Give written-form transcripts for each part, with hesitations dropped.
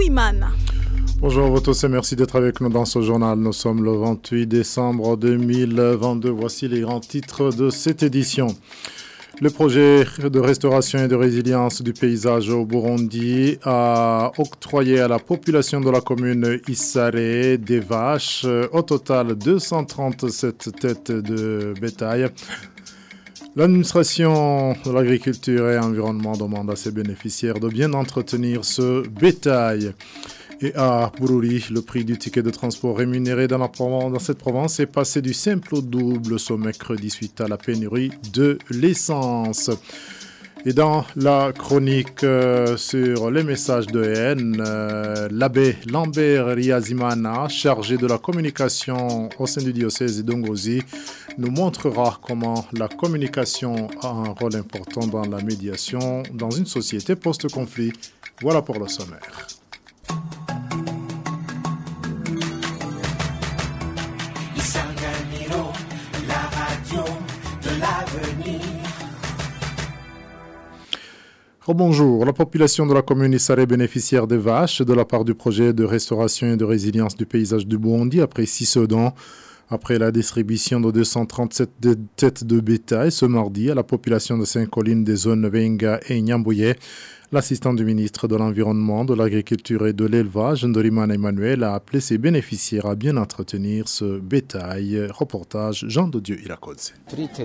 Uwimana. Bonjour à tous et merci d'être avec nous dans ce journal. Nous sommes le 28 décembre 2022. Voici les grands titres de cette édition. Le projet de restauration et de résilience du paysage au Burundi a octroyé à la population de la commune Issaré des vaches, au total 237 têtes de bétail. L'administration de l'agriculture et environnement demande à ses bénéficiaires de bien entretenir ce bétail. Et à Bururi, le prix du ticket de transport rémunéré dans cette province est passé du simple au double ce mercredi suite à la pénurie de l'essence. Et dans la chronique sur les messages de haine, l'abbé Lambert Riazimana, chargé de la communication au sein du diocèse d'Ongozi, nous montrera comment la communication a un rôle important dans la médiation dans une société post-conflit. Voilà pour le sommaire. Bonjour, la population de la commune Issaré bénéficiaire des vaches de la part du projet de restauration et de résilience du paysage du Burundi après 6 ans. Après la distribution de 237 têtes de bétail ce mardi à la population de Saint-Colline des zones Venga et Nyambouye, l'assistant du ministre de l'Environnement, de l'Agriculture et de l'Élevage, Ndorimana Emmanuel, a appelé ses bénéficiaires à bien entretenir ce bétail. Reportage Jean de Dieu Irakoze.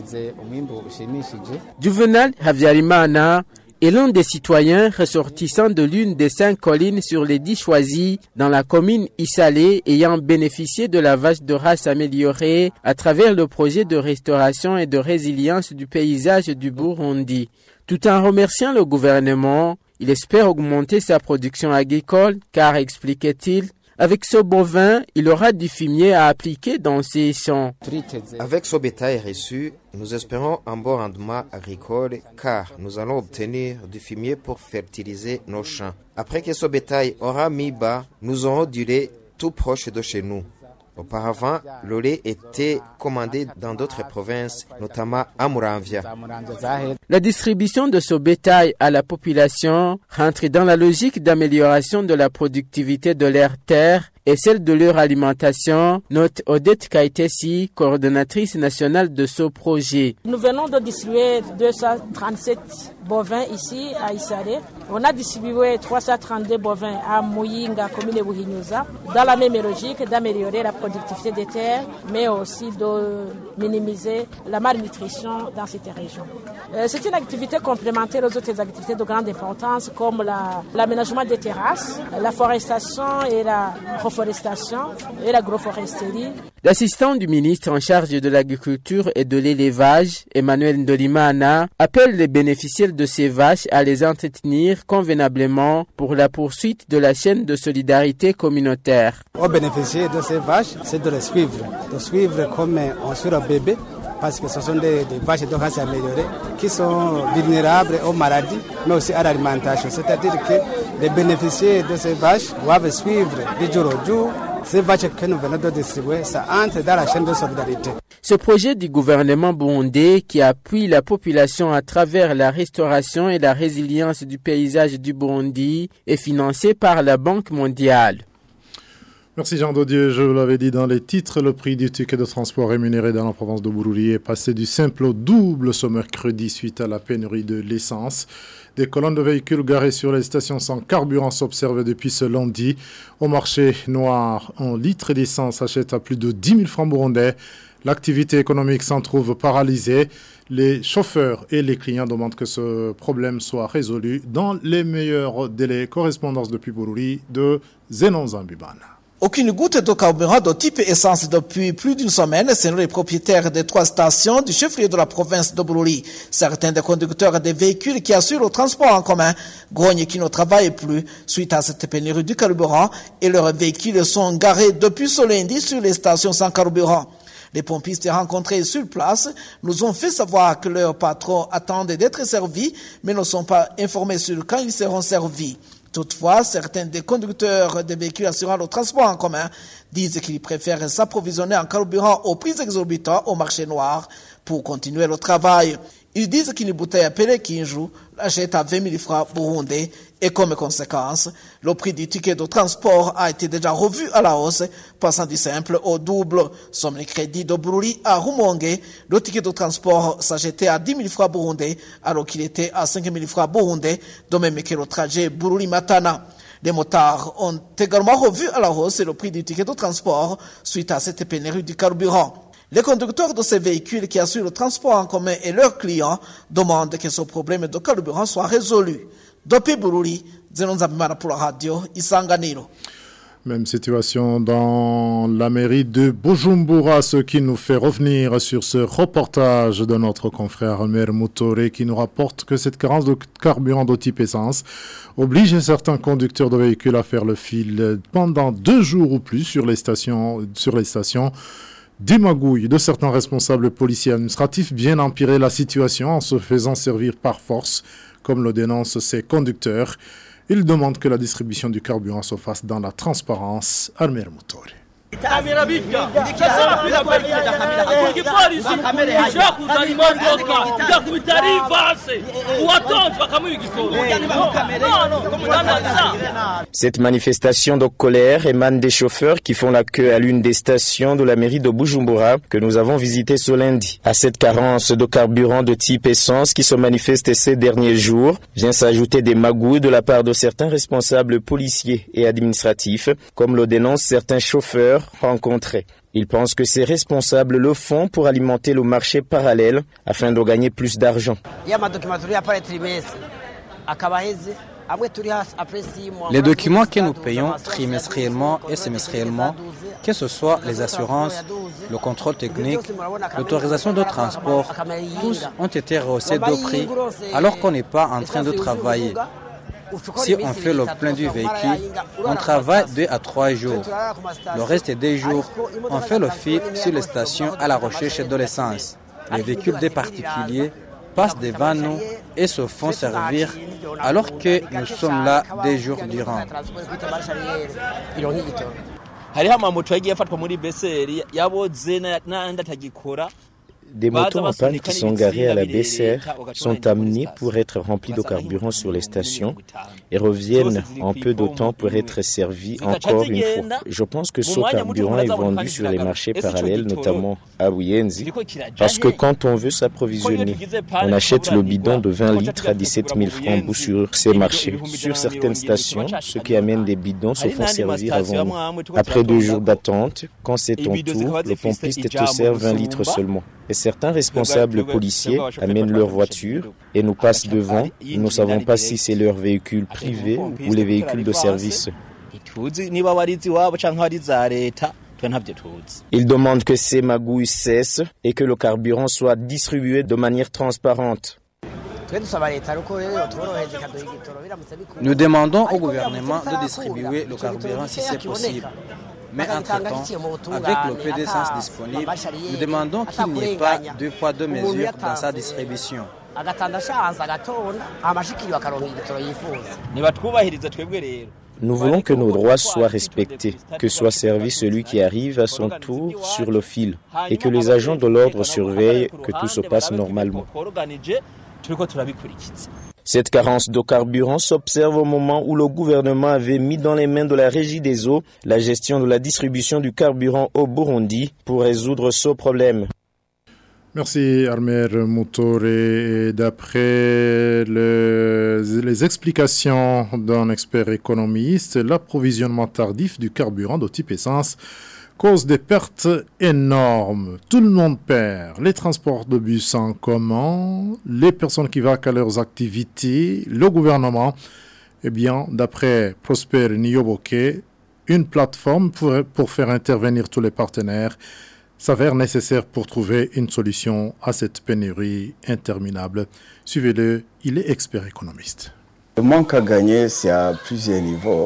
Juvenal Havyarimana est l'un des citoyens ressortissants de l'une des 5 collines sur les 10 choisies dans la commune Issaré ayant bénéficié de la vache de race améliorée à travers le projet de restauration et de résilience du paysage du Burundi. Tout en remerciant le gouvernement, il espère augmenter sa production agricole car, expliquait-il, avec ce bovin, il aura du fumier à appliquer dans ses champs. Avec ce bétail reçu, nous espérons un bon rendement agricole car nous allons obtenir du fumier pour fertiliser nos champs. Après que ce bétail aura mis bas, nous aurons du lait tout proche de chez nous. Auparavant, le lait était commandé dans d'autres provinces, notamment à Muramvya. La distribution de ce bétail à la population rentre dans la logique d'amélioration de la productivité de leurs terres et celle de leur alimentation, note Odette Kaitesi, coordonnatrice nationale de ce projet. Nous venons de distribuer 237 bovins ici à Issaré. On a distribué 332 bovins à Muyinga, commune de Buhinyuza, dans la même logique d'améliorer la productivité des terres, mais aussi de minimiser la malnutrition dans cette région. C'est une activité complémentaire aux autres activités de grande importance comme l'aménagement des terrasses, la forestation et la reforestation et l'agroforesterie. L'assistant du ministre en charge de l'agriculture et de l'élevage, Emmanuel Ndorimana, appelle les bénéficiaires de ces vaches à les entretenir convenablement pour la poursuite de la chaîne de solidarité communautaire. Aux bénéficiaires de ces vaches, c'est de les suivre comme on suit un bébé, parce que ce sont des vaches de race améliorée qui sont vulnérables aux maladies, mais aussi à l'alimentation. C'est-à-dire que les bénéficiaires de ces vaches doivent suivre du jour au jour. Ces vaches que nous venons de distribuer, ça entre dans la chaîne de solidarité. Ce projet du gouvernement burundais qui appuie la population à travers la restauration et la résilience du paysage du Burundi est financé par la Banque mondiale. Merci Jean Dodier. Je vous l'avais dit dans les titres, le prix du ticket de transport rémunéré dans la province de Bururi est passé du simple au double ce mercredi suite à la pénurie de l'essence. Des colonnes de véhicules garés sur les stations sans carburant s'observent depuis ce lundi. Au marché noir, un litre d'essence s'achète à plus de 10 000 francs burundais. L'activité économique s'en trouve paralysée. Les chauffeurs et les clients demandent que ce problème soit résolu dans les meilleurs délais. Correspondance depuis Bururi de Zenon Zambibana. Aucune goutte de carburant de type essence depuis plus d'une semaine, selon les propriétaires des 3 stations du chef-lieu de la province de Bururi. Certains des conducteurs des véhicules qui assurent le transport en commun grognent qui ne travaillent plus suite à cette pénurie du carburant et leurs véhicules sont garés depuis ce lundi sur les stations sans carburant. Les pompistes rencontrés sur place nous ont fait savoir que leurs patrons attendent d'être servis, mais ne sont pas informés sur quand ils seront servis. Toutefois, certains des conducteurs de véhicules assurant le transport en commun disent qu'ils préfèrent s'approvisionner en carburant aux prix exorbitants au marché noir pour continuer le travail. Ils disent qu'une bouteille appelée Kinju l'achète à 20 000 francs burundais Et comme conséquence, le prix du ticket de transport a été déjà revu à la hausse, passant du simple au double. Somme les crédits de Bururi à Rumongue, le ticket de transport s'achetait à 10 000 francs burundais, alors qu'il était à 5 000 francs burundais, de même que le trajet Bururi-Matana. Les motards ont également revu à la hausse le prix du ticket de transport suite à cette pénurie du carburant. Les conducteurs de ces véhicules qui assurent le transport en commun et leurs clients demandent que ce problème de carburant soit résolu. Dopi Bururi, Zenon Zabimana pour la radio, Isanganiro. Même situation dans la mairie de Bujumbura, ce qui nous fait revenir sur ce reportage de notre confrère Almer Moutoré qui nous rapporte que cette carence de carburant de type essence oblige certains conducteurs de véhicules à faire le fil pendant 2 jours ou plus sur les stations. Des magouilles de certains responsables policiers administratifs viennent empirer la situation en se faisant servir par force, comme le dénoncent ces conducteurs. Ils demandent que la distribution du carburant se fasse dans la transparence. Almer Moutoré. Cette manifestation de colère émane des chauffeurs qui font la queue à l'une des stations de la mairie de Bujumbura que nous avons visitée ce lundi. À cette carence de carburant de type essence qui se manifeste ces derniers jours, vient s'ajouter des magouilles de la part de certains responsables policiers et administratifs, comme le dénoncent certains chauffeurs rencontrés. Ils pensent que ces responsables le font pour alimenter le marché parallèle afin de gagner plus d'argent. Les documents que nous payons trimestriellement et semestriellement, que ce soit les assurances, le contrôle technique, l'autorisation de transport, tous ont été rehaussés de prix alors qu'on n'est pas en train de travailler. Si on fait le plein du véhicule, on travaille 2 à 3 jours. Le reste des jours, on fait le fil sur les stations à la recherche de l'essence. Les véhicules des particuliers passent devant nous et se font servir alors que nous sommes là des jours durant. Des motos en panne qui sont garés à la BCR sont amenés pour être remplis de carburant sur les stations et reviennent en peu de temps pour être servis encore une fois. Je pense que ce carburant est vendu sur les marchés parallèles, notamment à Buyenzi, parce que quand on veut s'approvisionner, on achète le bidon de 20 litres à 17 000 francs sur ces marchés. Sur certaines stations, ceux qui amènent des bidons se font servir avant nous. Après 2 jours d'attente, quand c'est ton tour, le pompiste te sert 20 litres seulement. Et certains responsables policiers amènent leur voiture et nous passent devant. Nous ne savons pas si c'est leur véhicule privé ou les véhicules de service. Ils demandent que ces magouilles cessent et que le carburant soit distribué de manière transparente. Nous demandons au gouvernement de distribuer le carburant si c'est possible. Mais entre-temps, avec le peu d'essence disponible, nous demandons qu'il n'y ait pas 2 poids 2 mesures dans sa distribution. Nous voulons que nos droits soient respectés, que soit servi celui qui arrive à son tour sur le fil et que les agents de l'ordre surveillent que tout se passe normalement. Cette carence de carburant s'observe au moment où le gouvernement avait mis dans les mains de la Régie des eaux la gestion de la distribution du carburant au Burundi pour résoudre ce problème. Merci Almer Moutoré. D'après les explications d'un expert économiste, l'approvisionnement tardif du carburant de type essence cause des pertes énormes. Tout le monde perd. Les transports de bus en commun, les personnes qui vaquent à leurs activités, le gouvernement. Eh bien, d'après Prosper Niyoboke, une plateforme pour faire intervenir tous les partenaires s'avère nécessaire pour trouver une solution à cette pénurie interminable. Suivez-le, il est expert économiste. Le manque à gagner, c'est à plusieurs niveaux.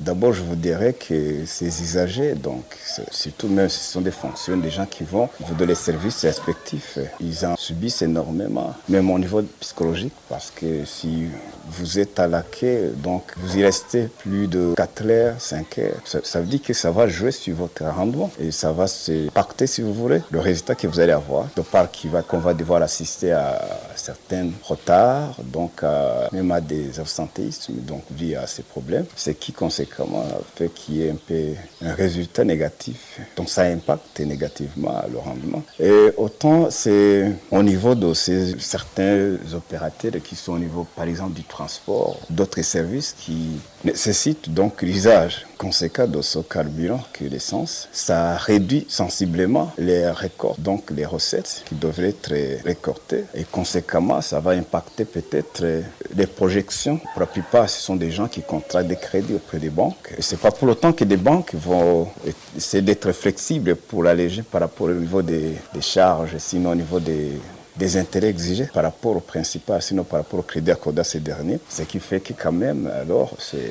D'abord, je vous dirais que ces usagers, donc, surtout même si ce sont des fonctions, des gens qui vont vous donner les services respectifs, ils en subissent énormément, même au niveau psychologique, parce que si vous êtes à la quai, donc vous y restez plus de 4 heures, 5 heures, ça veut dire que ça va jouer sur votre rendement et ça va se pacter, si vous voulez, le résultat que vous allez avoir, de part qu'on va devoir assister à certains retards, donc même à des absentéismes, donc liés à ces problèmes, ce qui conséquemment fait qu'il y ait un résultat négatif. Donc ça impacte négativement le rendement. Et autant c'est au niveau de certains opérateurs qui sont au niveau, par exemple, du transport, d'autres services qui nécessitent donc l'usage conséquent de ce carburant que l'essence. Ça réduit sensiblement les récoltes, donc les recettes qui devraient être récoltées. Et conséquemment, ça va impacter peut-être les projections. Pour la plupart, ce sont des gens qui contractent des crédits auprès des banques. Et c'est pas pour autant que des banques vont essayer d'être flexibles pour l'alléger par rapport au niveau des charges, sinon au niveau des intérêts exigés par rapport au principal, sinon par rapport au crédit accordé à ces derniers. Ce qui fait que quand même, alors,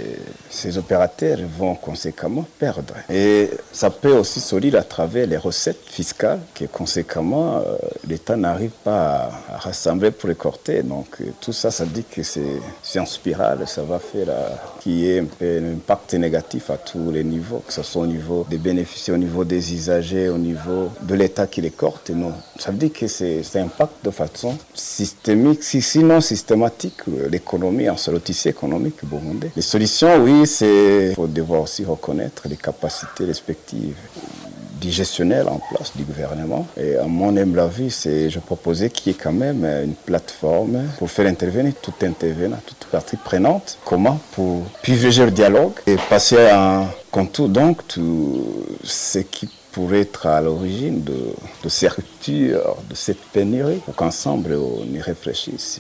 ces opérateurs vont conséquemment perdre. Et ça peut aussi se lire à travers les recettes fiscales que conséquemment, l'État n'arrive pas à rassembler pour récolter. Donc tout ça, ça dit que c'est en spirale, ça va faire qu'il y ait un impact négatif à tous les niveaux, que ce soit au niveau des bénéficiaires, au niveau des usagers, au niveau de l'État qui récolte. Non, ça veut dire que c'est impact de façon systémique, sinon systématique, l'économie, en le tissu économique burundais. Les solutions, oui, il faut devoir aussi reconnaître les capacités respectives du gestionnaire en place du gouvernement. Et à mon humble avis, je proposais qu'il y ait quand même une plateforme pour faire intervenir tout intervenant, toute partie prenante. Comment? Pour privilégier le dialogue et passer en contour donc tout ce qui pourrait être à l'origine de cette rupture, de cette pénurie, pour qu'ensemble on y réfléchisse.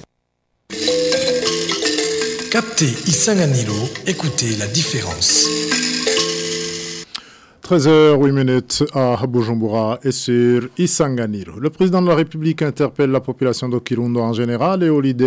Captez Isanganiro, écoutez la différence. 13h08 à Bujumbura et sur Isanganiro. Le président de la République interpelle la population de Kirundo en général et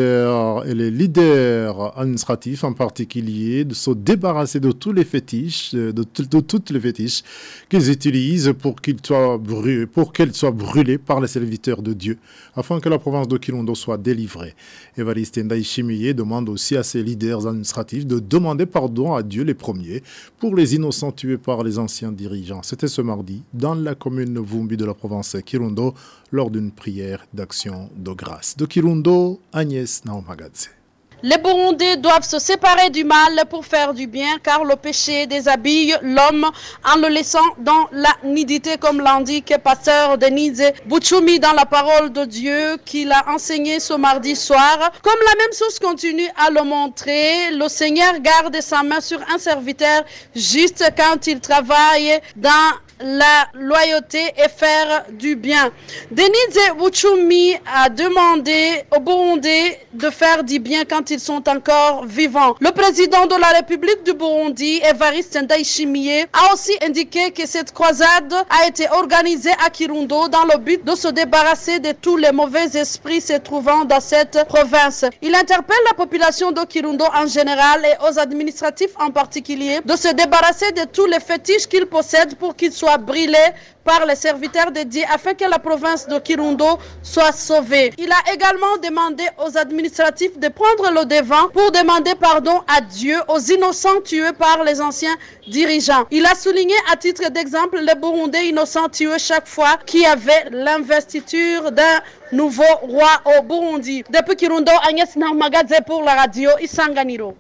les leaders administratifs en particulier de se débarrasser de tous les fétiches, de toutes les fétiches qu'ils utilisent pour qu'elles soient brûlées par les serviteurs de Dieu, afin que la province de Kirundo soit délivrée. Évariste Ndayishimiye demande aussi à ses leaders administratifs de demander pardon à Dieu les premiers pour les innocents tués par les anciens dirigeants. C'était ce mardi dans la commune Vumbi de la province Kirundo lors d'une prière d'action de grâce. De Kirundo, Agnès Naomagadze. Les Burundais doivent se séparer du mal pour faire du bien, car le péché déshabille l'homme en le laissant dans la nudité, comme l'indique pasteur Denise Buchumi dans la parole de Dieu qu'il a enseigné ce mardi soir. Comme la même source continue à le montrer, le Seigneur garde sa main sur un serviteur juste quand il travaille dans la loyauté et faire du bien. Denise Buchumi a demandé aux Burundais de faire du bien quand ils sont encore vivants. Le président de la République du Burundi, Évariste Ndayishimiye, a aussi indiqué que cette croisade a été organisée à Kirundo dans le but de se débarrasser de tous les mauvais esprits se trouvant dans cette province. Il interpelle la population de Kirundo en général et aux administratifs en particulier de se débarrasser de tous les fétiches qu'ils possèdent pour qu'ils soient brûlés par les serviteurs de Dieu afin que la province de Kirundo soit sauvée. Il a également demandé aux administratifs de prendre le devant pour demander pardon à Dieu aux innocents tués par les anciens dirigeants. Il a souligné à titre d'exemple les Burundais innocents tués chaque fois qu'il y avait l'investiture d'un nouveau roi au Burundi. Depuis Kirundo, Agnès Naomagadze pour la radio Isanganiro.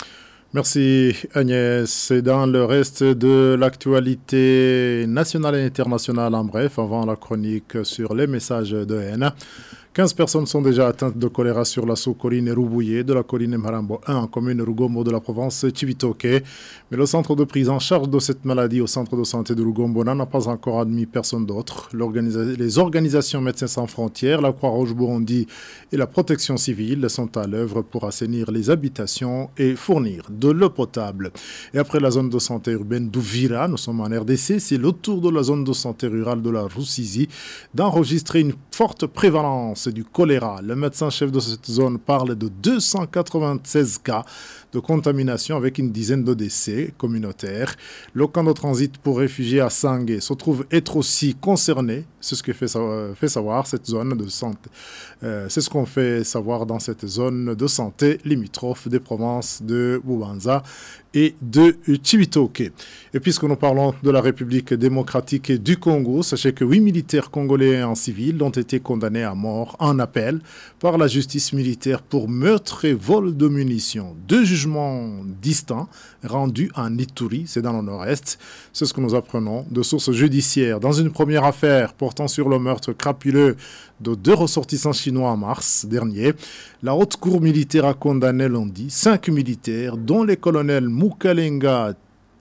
Merci Agnès. Et dans le reste de l'actualité nationale et internationale, en bref, avant la chronique sur les messages de haine, 15 personnes sont déjà atteintes de choléra sur la sous-colline Rubouye de la colline Marambo 1 en commune Rugombo de la province Chibitoke. Mais le centre de prise en charge de cette maladie au centre de santé de Rugombo n'a pas encore admis personne d'autre. Les organisations Médecins sans frontières, la Croix-Rouge Burundi et la protection civile sont à l'œuvre pour assainir les habitations et fournir de l'eau potable. Et après la zone de santé urbaine d'Ouvira, nous sommes en RDC, c'est le tour de la zone de santé rurale de la Rusizi d'enregistrer une forte prévalence du choléra. Le médecin-chef de cette zone parle de 296 cas de contamination avec une dizaine de décès communautaires. Le camp de transit pour réfugiés à Sangué se trouve être aussi concerné. C'est ce que fait savoir cette zone de santé. C'est ce qu'on fait savoir dans cette zone de santé limitrophe des provinces de Bubanza et de Cibitoke. Et puisque nous parlons de la République démocratique du Congo, sachez que 8 militaires congolais et un civil ont été condamnés à mort en appel par la justice militaire pour meurtre et vol de munitions. 2 jugements distincts rendus en Ituri, c'est dans le nord-est. C'est ce que nous apprenons de sources judiciaires. Dans une première affaire portant sur le meurtre crapuleux de 2 ressortissants chinois en mars dernier, la haute cour militaire a condamné lundi 5 militaires, dont les colonels Mukalenga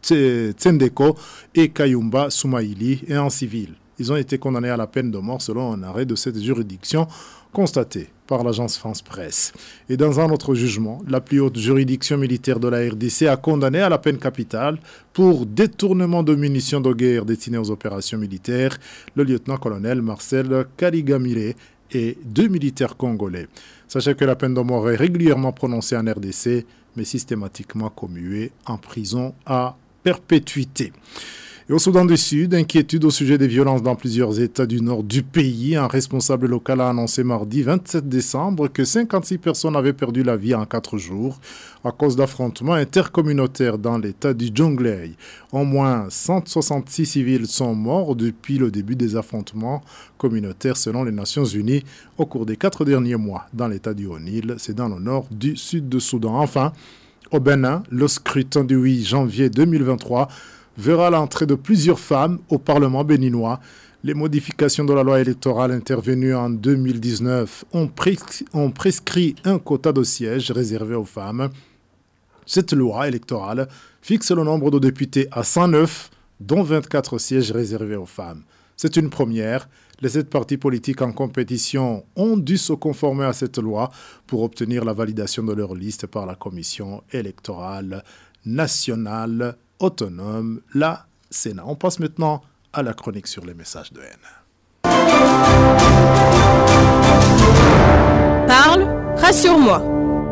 Tsendeko et Kayumba Soumaïli, et un civil. Ils ont été condamnés à la peine de mort selon un arrêt de cette juridiction constaté par l'agence France Presse. Et dans un autre jugement, la plus haute juridiction militaire de la RDC a condamné à la peine capitale pour détournement de munitions de guerre destinées aux opérations militaires le lieutenant-colonel Marcel Kaligamire et 2 militaires congolais. Sachez que la peine de mort est régulièrement prononcée en RDC, mais systématiquement commuée en prison à perpétuité. Et au Soudan du Sud, inquiétude au sujet des violences dans plusieurs États du nord du pays. Un responsable local a annoncé mardi 27 décembre que 56 personnes avaient perdu la vie en 4 jours à cause d'affrontements intercommunautaires dans l'État du Jonglei. Au moins 166 civils sont morts depuis le début des affrontements communautaires selon les Nations Unies au cours des 4 derniers mois dans l'État du Haut-Nil, c'est dans le nord du sud de Soudan. Enfin, au Bénin, le scrutin du 8 janvier 2023 verra l'entrée de plusieurs femmes au Parlement béninois. Les modifications de la loi électorale intervenues en 2019 ont prescrit un quota de sièges réservé aux femmes. Cette loi électorale fixe le nombre de députés à 109, dont 24 sièges réservés aux femmes. C'est une première. Les 7 partis politiques en compétition ont dû se conformer à cette loi pour obtenir la validation de leur liste par la Commission électorale nationale autonome, la Sénat. On passe maintenant à la chronique sur les messages de haine. Parle, rassure-moi.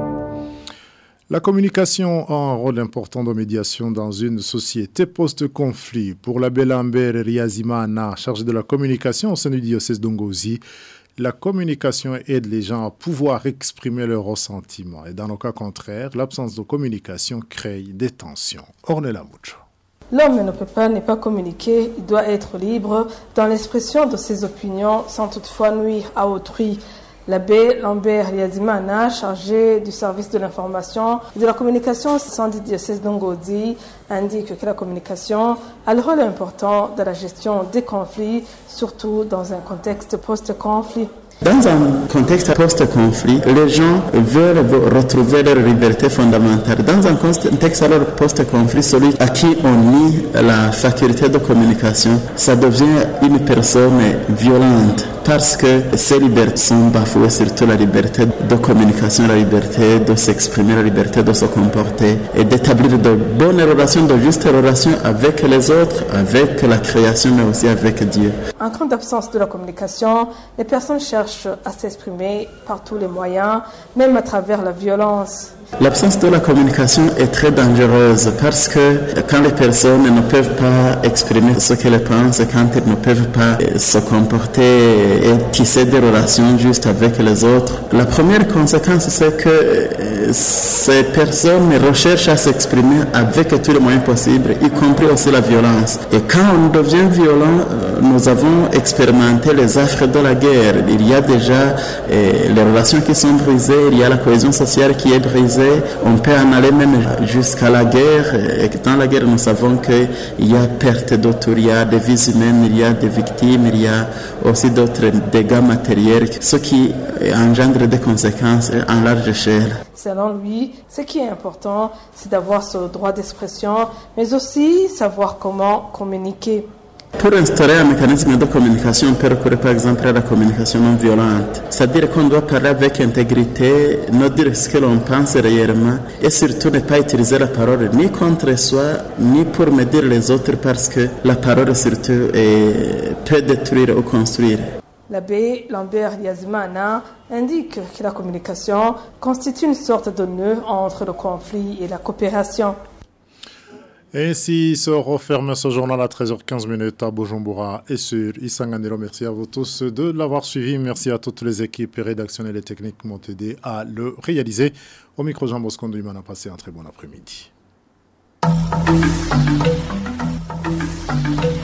La communication a un rôle important de médiation dans une société post-conflit. Pour l'abbé Lambert Riazimana, chargé de la communication au sein du diocèse d'Ongozi, la communication aide les gens à pouvoir exprimer leurs ressentiments. Et dans le cas contraire, l'absence de communication crée des tensions. Ornella Mucho. L'homme ne peut pas ne pas communiquer, il doit être libre dans l'expression de ses opinions sans toutefois nuire à autrui. L'abbé Lambert Riazimana, chargé du service de l'information et de la communication au sein du diocèse d'Ongozi, indique que la communication a le rôle important dans la gestion des conflits, surtout dans un contexte post-conflit. Dans un contexte post-conflit, les gens veulent retrouver leur liberté fondamentale. Dans un contexte alors post-conflit, celui à qui on nie la faculté de communication, ça devient une personne violente parce que ces libertés sont bafouées, surtout la liberté de communication, la liberté de s'exprimer, la liberté de se comporter et d'établir de bonnes relations, de justes relations avec les autres, avec la création, mais aussi avec Dieu. En cas d'absence de la communication, les personnes cherchent à s'exprimer par tous les moyens, même à travers la violence. L'absence de la communication est très dangereuse parce que quand les personnes ne peuvent pas exprimer ce qu'elles pensent, quand elles ne peuvent pas se comporter et tisser des relations justes avec les autres, la première conséquence c'est que ces personnes recherchent à s'exprimer avec tous les moyens possibles, y compris aussi la violence. Et quand on devient violent, nous avons expérimenté les affres de la guerre. Il y a déjà les relations qui sont brisées, il y a la cohésion sociale qui est brisée. On peut en aller même jusqu'à la guerre. Et dans la guerre, nous savons qu'il y a perte d'autres, il y a des vies humaines, il y a des victimes, il y a aussi d'autres dégâts matériels, ce qui engendre des conséquences en large échelle. Selon lui, ce qui est important, c'est d'avoir ce droit d'expression, mais aussi savoir comment communiquer. Pour instaurer un mécanisme de communication, on peut recourir par exemple à la communication non violente. C'est-à-dire qu'on doit parler avec intégrité, ne dire ce que l'on pense réellement et surtout ne pas utiliser la parole ni contre soi, ni pour médire les autres parce que la parole surtout peut détruire ou construire. L'abbé Lambert Yazimana indique que la communication constitue une sorte de nœud entre le conflit et la coopération. Ainsi se referme ce journal à 13h15 à Bujumbura et sur Isanganiro. Merci à vous tous de l'avoir suivi. Merci à toutes les équipes rédactionnelles et techniques qui m'ont aidé à le réaliser. Au micro, Jean Bosco Ndouimana a passé un très bon après-midi.